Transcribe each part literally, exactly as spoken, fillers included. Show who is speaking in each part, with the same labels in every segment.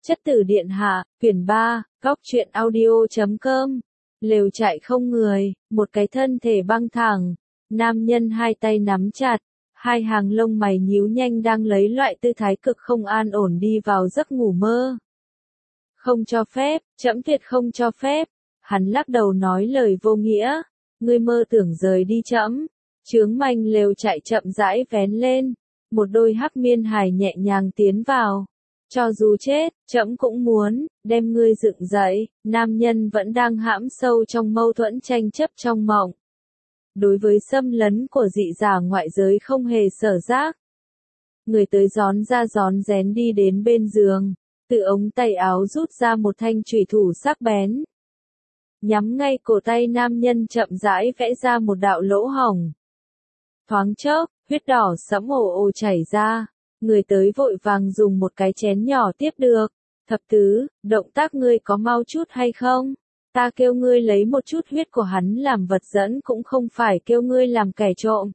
Speaker 1: Chất tử điện hạ, quyển ba, góc truyện audio chấm com. Lều trại không người, một cái thân thể băng thẳng, nam nhân hai tay nắm chặt, hai hàng lông mày nhíu nhanh đang lấy loại tư thái cực không an ổn đi vào giấc ngủ mơ. Không cho phép, trẫm tuyệt không cho phép. Hắn lắc đầu nói lời vô nghĩa, ngươi mơ tưởng rời đi trẫm. Chướng manh lều trại chậm rãi vén lên, một đôi hắc miên hài nhẹ nhàng tiến vào. Cho dù chết, trẫm cũng muốn đem ngươi dựng dậy. Nam nhân vẫn đang hãm sâu trong mâu thuẫn tranh chấp trong mộng. Đối với xâm lấn của dị giả ngoại giới không hề sở giác. Người tới gión ra gión rén đi đến bên giường, từ ống tay áo rút ra một thanh chủy thủ sắc bén. Nhắm ngay cổ tay nam nhân chậm rãi vẽ ra một đạo lỗ hổng. Thoáng chốc, huyết đỏ sẫm ồ ồ chảy ra. Người tới vội vàng dùng một cái chén nhỏ tiếp được. Thập tứ, động tác ngươi có mau chút hay không? Ta kêu ngươi lấy một chút huyết của hắn làm vật dẫn cũng không phải kêu ngươi làm kẻ trộm.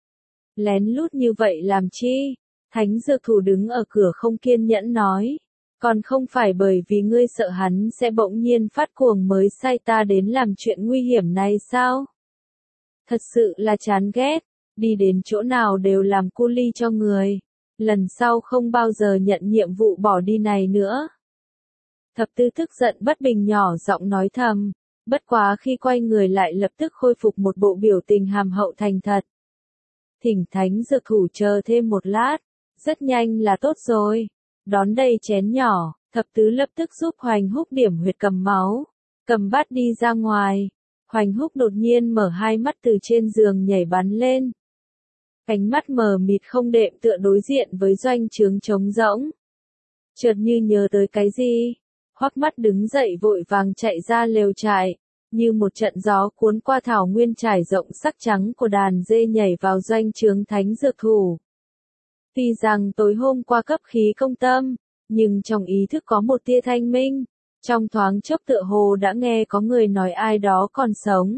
Speaker 1: Lén lút như vậy làm chi? Thánh dược thủ đứng ở cửa không kiên nhẫn nói. Còn không phải bởi vì ngươi sợ hắn sẽ bỗng nhiên phát cuồng mới sai ta đến làm chuyện nguy hiểm này sao? Thật sự là chán ghét, đi đến chỗ nào đều làm cu ly cho người. Lần sau không bao giờ nhận nhiệm vụ bỏ đi này nữa. Thập tứ tức giận bất bình nhỏ giọng nói thầm, bất quá khi quay người lại lập tức khôi phục một bộ biểu tình hàm hậu thành thật. Thỉnh thánh dược thủ chờ thêm một lát, rất nhanh là tốt rồi. Đón đây chén nhỏ, thập tứ lập tức giúp Hoành Húc điểm huyệt cầm máu, cầm bát đi ra ngoài. Hoành Húc đột nhiên mở hai mắt từ trên giường nhảy bắn lên. Cánh mắt mờ mịt không đệm tựa đối diện với doanh trướng trống rỗng. Chợt như nhớ tới cái gì, hoắc mắt đứng dậy vội vàng chạy ra lều trại, như một trận gió cuốn qua thảo nguyên trải rộng sắc trắng của đàn dê nhảy vào doanh trướng thánh dược thủ. Tuy rằng tối hôm qua cấp khí công tâm, nhưng trong ý thức có một tia thanh minh, trong thoáng chốc tựa hồ đã nghe có người nói ai đó còn sống.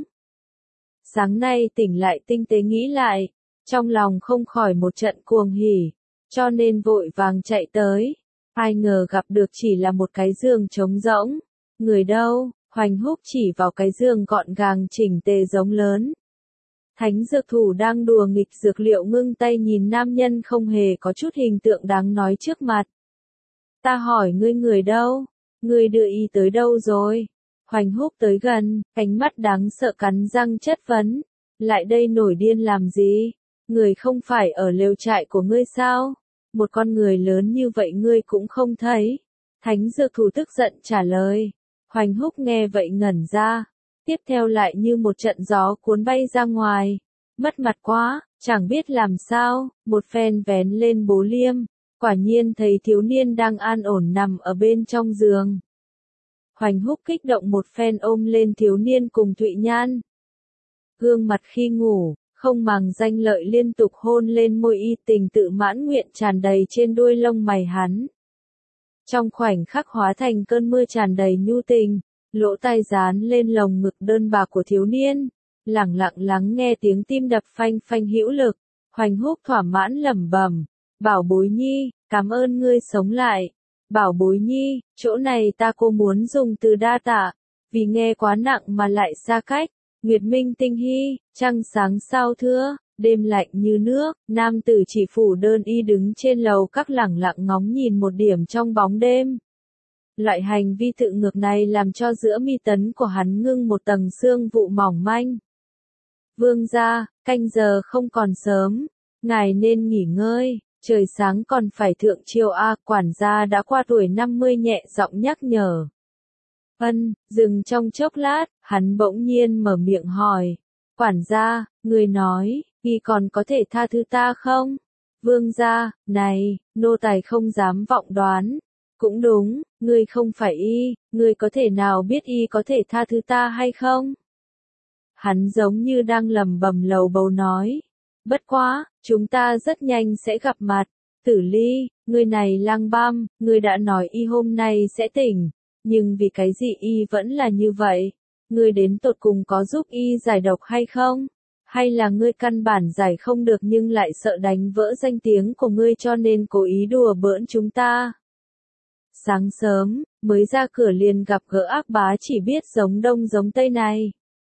Speaker 1: Sáng nay tỉnh lại tinh tế nghĩ lại, trong lòng không khỏi một trận cuồng hỉ, cho nên vội vàng chạy tới. Ai ngờ gặp được chỉ là một cái giường trống rỗng. Người đâu? Hoành Húc chỉ vào cái giường gọn gàng chỉnh tề giống lớn. Thánh dược thủ đang đùa nghịch dược liệu ngưng tay nhìn nam nhân không hề có chút hình tượng đáng nói trước mặt. Ta hỏi ngươi người đâu? Ngươi đưa y tới đâu rồi? Hoành Húc tới gần, ánh mắt đáng sợ cắn răng chất vấn. Lại đây nổi điên làm gì? Người không phải ở lều trại của ngươi sao? Một con người lớn như vậy ngươi cũng không thấy. Thánh dược thủ tức giận trả lời. Hoành Húc nghe vậy ngẩn ra. Tiếp theo lại như một trận gió cuốn bay ra ngoài. Mất mặt quá, chẳng biết làm sao, một phen vén lên bố liêm. Quả nhiên thấy thiếu niên đang an ổn nằm ở bên trong giường. Hoành Húc kích động một phen ôm lên thiếu niên cùng Thụy Nhan. Gương mặt khi ngủ, không màng danh lợi liên tục hôn lên môi y, tình tự mãn nguyện tràn đầy trên đuôi lông mày hắn. Trong khoảnh khắc hóa thành cơn mưa tràn đầy nhu tình, lỗ tai dán lên lồng ngực đơn bạc của thiếu niên, lẳng lặng lắng nghe tiếng tim đập phanh phanh hữu lực. Hoành Húc thỏa mãn lẩm bẩm, bảo bối nhi, cảm ơn ngươi sống lại. Bảo bối nhi, chỗ này ta cô muốn dùng từ đa tạ, vì nghe quá nặng mà lại xa cách. Nguyệt minh tinh hy, trăng sáng sao thưa, đêm lạnh như nước, nam tử chỉ phủ đơn y đứng trên lầu các lẳng lặng ngóng nhìn một điểm trong bóng đêm. Loại hành vi tự ngược này làm cho giữa mi tấn của hắn ngưng một tầng sương vụ mỏng manh. Vương gia, canh giờ không còn sớm, ngài nên nghỉ ngơi, trời sáng còn phải thượng triều a. Quản gia đã qua tuổi năm mươi nhẹ giọng nhắc nhở. Ân, dừng trong chốc lát, hắn bỗng nhiên mở miệng hỏi. Quản gia, người nói, y còn có thể tha thứ ta không? Vương gia, này, nô tài không dám vọng đoán. Cũng đúng, ngươi không phải y, ngươi có thể nào biết y có thể tha thứ ta hay không? Hắn giống như đang lẩm bẩm lầu bầu nói. Bất quá, chúng ta rất nhanh sẽ gặp mặt. Tử Ly, người này lang băm, ngươi đã nói y hôm nay sẽ tỉnh. Nhưng vì cái gì y vẫn là như vậy? Ngươi đến tột cùng có giúp y giải độc hay không? Hay là ngươi căn bản giải không được nhưng lại sợ đánh vỡ danh tiếng của ngươi cho nên cố ý đùa bỡn chúng ta? Sáng sớm, mới ra cửa liền gặp gỡ ác bá chỉ biết giống đông giống tây này.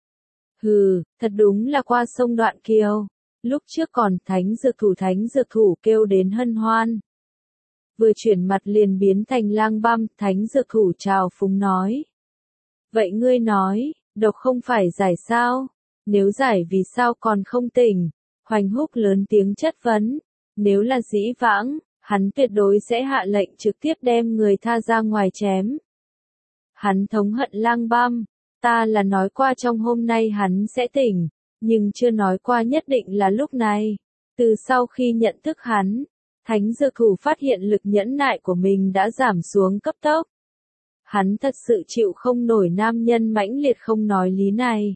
Speaker 1: Hừ, thật đúng là qua sông Đoạn Kiều. Lúc trước còn thánh dược thủ thánh dược thủ kêu đến hân hoan. Vừa chuyển mặt liền biến thành lang băm, thánh dược thủ chào phúng nói. Vậy ngươi nói, độc không phải giải sao? Nếu giải vì sao còn không tỉnh? Hoành Húc lớn tiếng chất vấn. Nếu là dĩ vãng, hắn tuyệt đối sẽ hạ lệnh trực tiếp đem người tha ra ngoài chém. Hắn thống hận lang băm. Ta là nói qua trong hôm nay hắn sẽ tỉnh, nhưng chưa nói qua nhất định là lúc này. Từ sau khi nhận thức hắn, thánh dược thủ phát hiện lực nhẫn nại của mình đã giảm xuống cấp tốc. Hắn thật sự chịu không nổi nam nhân mãnh liệt không nói lý này.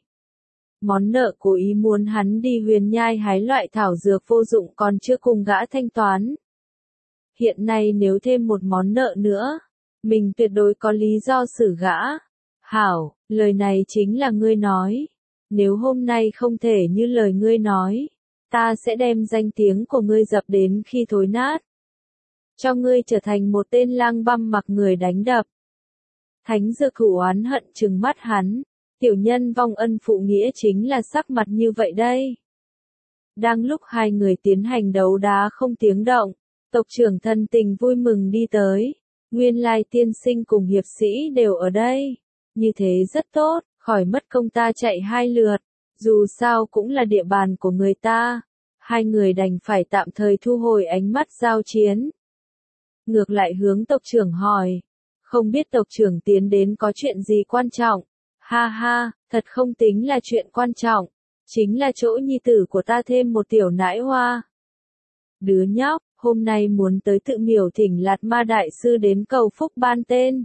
Speaker 1: Món nợ cố ý muốn hắn đi huyền nhai hái loại thảo dược vô dụng còn chưa cùng gã thanh toán. Hiện nay nếu thêm một món nợ nữa, mình tuyệt đối có lý do xử gã. Hảo, lời này chính là ngươi nói. Nếu hôm nay không thể như lời ngươi nói, ta sẽ đem danh tiếng của ngươi dập đến khi thối nát. Cho ngươi trở thành một tên lang băm mặc người đánh đập. Thánh dược thủ oán hận trừng mắt hắn. Tiểu nhân vong ân phụ nghĩa chính là sắc mặt như vậy đây. Đang lúc hai người tiến hành đấu đá không tiếng động, tộc trưởng thân tình vui mừng đi tới. Nguyên lai tiên sinh cùng hiệp sĩ đều ở đây. Như thế rất tốt, khỏi mất công ta chạy hai lượt. Dù sao cũng là địa bàn của người ta. Hai người đành phải tạm thời thu hồi ánh mắt giao chiến. Ngược lại hướng tộc trưởng hỏi. Không biết tộc trưởng tiến đến có chuyện gì quan trọng. Ha ha, thật không tính là chuyện quan trọng. Chính là chỗ nhi tử của ta thêm một tiểu nãi hoa. Đứa nhóc, hôm nay muốn tới tự miểu thỉnh Lạt Ma Đại Sư đến cầu phúc ban tên.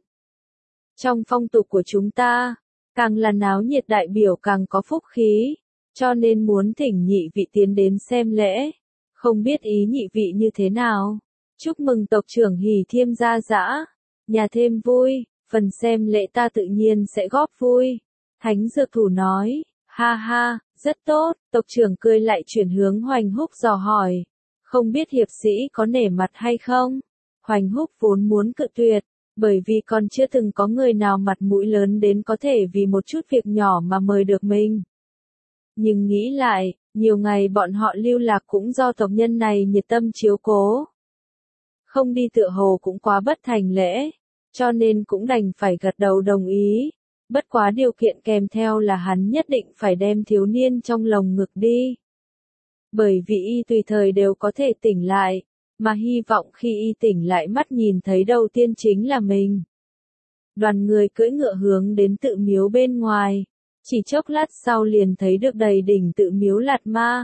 Speaker 1: Trong phong tục của chúng ta, càng là náo nhiệt đại biểu càng có phúc khí, cho nên muốn thỉnh nhị vị tiến đến xem lễ. Không biết ý nhị vị như thế nào? Chúc mừng tộc trưởng hỉ thiêm gia dã, nhà thêm vui, phần xem lễ ta tự nhiên sẽ góp vui. Thánh dược thủ nói, ha ha, rất tốt, tộc trưởng cười lại chuyển hướng Hoành Húc dò hỏi. Không biết hiệp sĩ có nể mặt hay không? Hoành Húc vốn muốn cự tuyệt, bởi vì còn chưa từng có người nào mặt mũi lớn đến có thể vì một chút việc nhỏ mà mời được mình. Nhưng nghĩ lại, nhiều ngày bọn họ lưu lạc cũng do tộc nhân này nhiệt tâm chiếu cố. Không đi tựa hồ cũng quá bất thành lễ, cho nên cũng đành phải gật đầu đồng ý. Bất quá điều kiện kèm theo là hắn nhất định phải đem thiếu niên trong lồng ngực đi. Bởi vì y tùy thời đều có thể tỉnh lại, mà hy vọng khi y tỉnh lại mắt nhìn thấy đầu tiên chính là mình. Đoàn người cưỡi ngựa hướng đến tự miếu bên ngoài, chỉ chốc lát sau liền thấy được đầy đỉnh tự miếu Lạt Ma.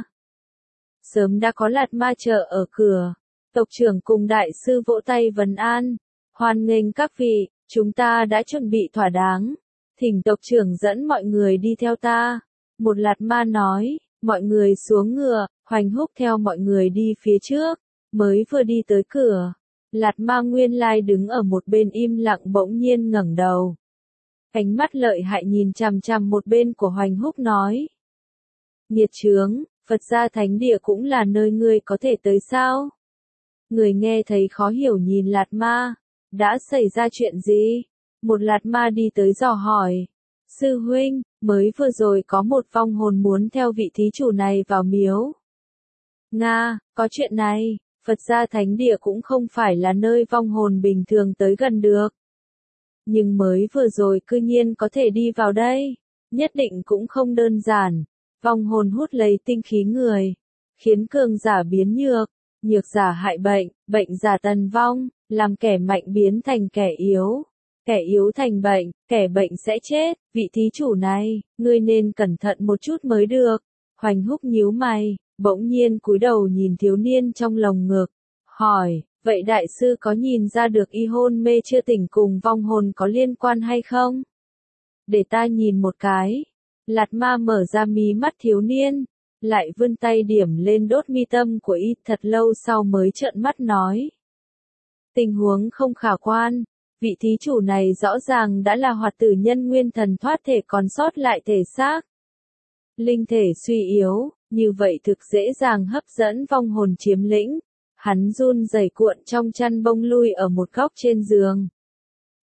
Speaker 1: Sớm đã có Lạt Ma chờ ở cửa, tộc trưởng cùng đại sư vỗ tay vấn an, hoan nghênh các vị, chúng ta đã chuẩn bị thỏa đáng, thỉnh tộc trưởng dẫn mọi người đi theo ta. Một Lạt Ma nói, mọi người xuống ngựa, Hoành Húc theo mọi người đi phía trước, mới vừa đi tới cửa. Lạt Ma nguyên lai đứng ở một bên im lặng bỗng nhiên ngẩng đầu. Ánh mắt lợi hại nhìn chằm chằm một bên của Hoành Húc nói. Nghiệt chướng, Phật gia thánh địa cũng là nơi ngươi có thể tới sao? Người nghe thấy khó hiểu nhìn Lạt Ma, đã xảy ra chuyện gì? Một Lạt Ma đi tới dò hỏi. Sư huynh, mới vừa rồi có một vong hồn muốn theo vị thí chủ này vào miếu. Nga, có chuyện này, Phật gia thánh địa cũng không phải là nơi vong hồn bình thường tới gần được. Nhưng mới vừa rồi cư nhiên có thể đi vào đây, nhất định cũng không đơn giản. Vong hồn hút lấy tinh khí người, khiến cường giả biến nhược, nhược giả hại bệnh, bệnh giả tần vong, làm kẻ mạnh biến thành kẻ yếu. Kẻ yếu thành bệnh, kẻ bệnh sẽ chết, vị thí chủ này, ngươi nên cẩn thận một chút mới được. Hoành Húc nhíu mày, bỗng nhiên cúi đầu nhìn thiếu niên trong lồng ngực, hỏi, vậy đại sư có nhìn ra được y hôn mê chưa tỉnh cùng vong hồn có liên quan hay không? Để ta nhìn một cái. Lạt Ma mở ra mí mắt thiếu niên, lại vươn tay điểm lên đốt mi tâm của y thật lâu sau mới trợn mắt nói. Tình huống không khả quan. Vị thí chủ này rõ ràng đã là hoạt tử nhân nguyên thần thoát thể còn sót lại thể xác. Linh thể suy yếu, như vậy thực dễ dàng hấp dẫn vong hồn chiếm lĩnh. Hắn run rẩy cuộn trong chăn bông lui ở một góc trên giường.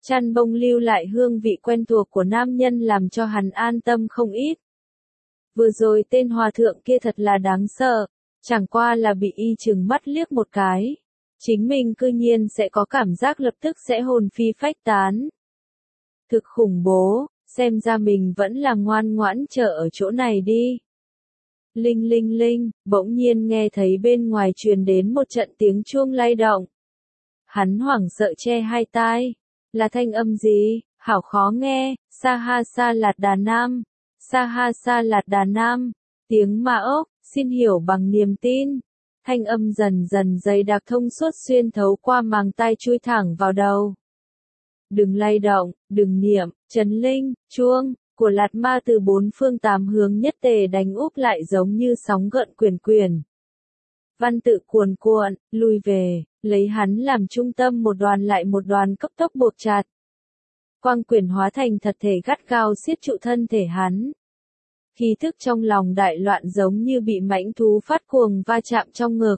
Speaker 1: Chăn bông lưu lại hương vị quen thuộc của nam nhân làm cho hắn an tâm không ít. Vừa rồi tên hòa thượng kia thật là đáng sợ, chẳng qua là bị y trừng mắt liếc một cái. Chính mình cư nhiên sẽ có cảm giác lập tức sẽ hồn phi phách tán. Thực khủng bố, xem ra mình vẫn là ngoan ngoãn chờ ở chỗ này đi. Linh linh linh, bỗng nhiên nghe thấy bên ngoài truyền đến một trận tiếng chuông lay động. Hắn hoảng sợ che hai tai. Là thanh âm gì? Hảo khó nghe. Sa ha sa lạt đà nam. Sa ha sa lạt đà nam. Tiếng ma ốc, xin hiểu bằng niềm tin. Thanh âm dần dần dày đặc thông suốt xuyên thấu qua màng tai chui thẳng vào đầu. Đừng lay động, đừng niệm, trấn linh, chuông của lạt ma từ bốn phương tám hướng nhất tề đánh úp lại giống như sóng gợn quyển quyển. Văn tự cuồn cuộn, lui về, lấy hắn làm trung tâm một đoàn lại một đoàn cấp tốc buộc chặt. Quang quyển hóa thành thật thể gắt gao siết trụ thân thể hắn. Khí thức trong lòng đại loạn giống như bị mãnh thú phát cuồng va chạm trong ngực.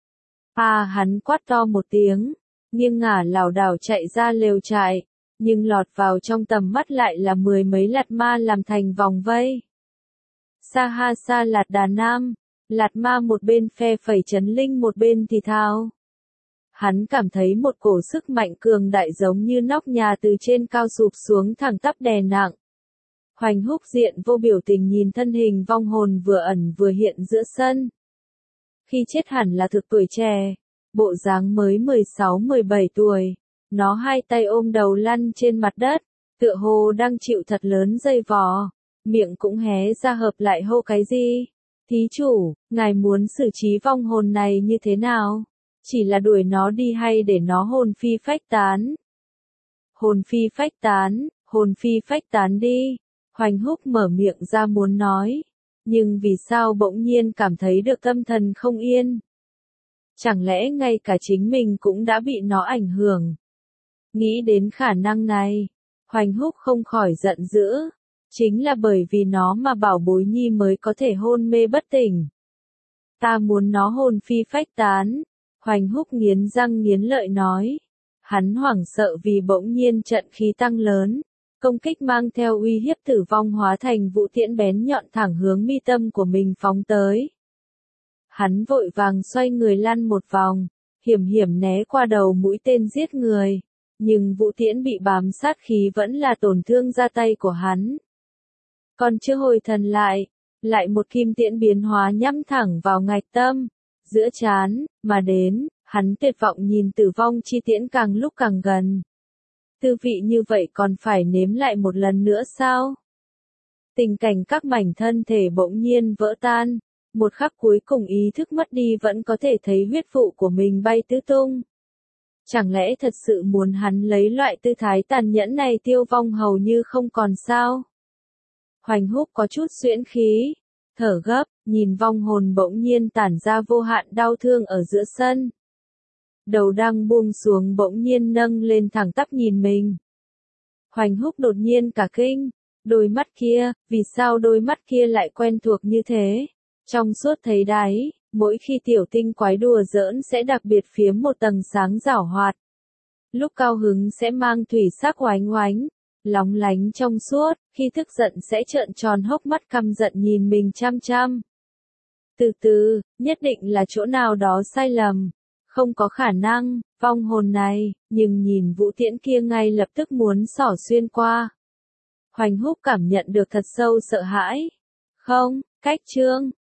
Speaker 1: À hắn quát to một tiếng, nghiêng ngả lảo đảo chạy ra lều trại, nhưng lọt vào trong tầm mắt lại là mười mấy lạt ma làm thành vòng vây. Sa ha sa lạt đà nam, lạt ma một bên phe phẩy trấn linh một bên thì thào. Hắn cảm thấy một cổ sức mạnh cường đại giống như nóc nhà từ trên cao sụp xuống thẳng tắp đè nặng. Hoành Húc diện vô biểu tình nhìn thân hình vong hồn vừa ẩn vừa hiện giữa sân. Khi chết hẳn là thực tuổi trẻ, bộ dáng mới mười sáu mười bảy tuổi, nó hai tay ôm đầu lăn trên mặt đất, tựa hồ đang chịu thật lớn dây vò, miệng cũng hé ra hợp lại hô cái gì? Thí chủ, ngài muốn xử trí vong hồn này như thế nào? Chỉ là đuổi nó đi hay để nó hồn phi phách tán? Hồn phi phách tán, hồn phi phách tán đi. Hoành Húc mở miệng ra muốn nói, nhưng vì sao bỗng nhiên cảm thấy được tâm thần không yên? Chẳng lẽ ngay cả chính mình cũng đã bị nó ảnh hưởng? Nghĩ đến khả năng này, Hoành Húc không khỏi giận dữ, chính là bởi vì nó mà Bảo Bối Nhi mới có thể hôn mê bất tỉnh. Ta muốn nó hồn phi phách tán, Hoành Húc nghiến răng nghiến lợi nói. Hắn hoảng sợ vì bỗng nhiên trận khí tăng lớn. Công kích mang theo uy hiếp tử vong hóa thành vũ tiễn bén nhọn thẳng hướng mi tâm của mình phóng tới. Hắn vội vàng xoay người lăn một vòng, hiểm hiểm né qua đầu mũi tên giết người, nhưng vũ tiễn bị bám sát khí vẫn là tổn thương ra tay của hắn. Còn chưa hồi thần lại, lại một kim tiễn biến hóa nhắm thẳng vào ngạch tâm, giữa trán, mà đến, hắn tuyệt vọng nhìn tử vong chi tiễn càng lúc càng gần. Tư vị như vậy còn phải nếm lại một lần nữa sao? Tình cảnh các mảnh thân thể bỗng nhiên vỡ tan, một khắc cuối cùng ý thức mất đi vẫn có thể thấy huyết vụ của mình bay tứ tung. Chẳng lẽ thật sự muốn hắn lấy loại tư thái tàn nhẫn này tiêu vong hầu như không còn sao? Hoành Húc có chút xuyễn khí, thở gấp, nhìn vong hồn bỗng nhiên tản ra vô hạn đau thương ở giữa sân. Đầu đang buông xuống bỗng nhiên nâng lên thẳng tắp nhìn mình. Hoành Húc đột nhiên cả kinh, đôi mắt kia, vì sao đôi mắt kia lại quen thuộc như thế? Trong suốt thấy đáy, mỗi khi tiểu tinh quái đùa giỡn sẽ đặc biệt phiếm một tầng sáng giảo hoạt. Lúc cao hứng sẽ mang thủy sắc oánh oánh, lóng lánh trong suốt, khi tức giận sẽ trợn tròn hốc mắt căm giận nhìn mình chăm chăm. Từ từ, nhất định là chỗ nào đó sai lầm. Không có khả năng, vong hồn này, nhưng nhìn vũ tiễn kia ngay lập tức muốn xỏ xuyên qua. Hoành Húc cảm nhận được thật sâu sợ hãi. Không, cách chương.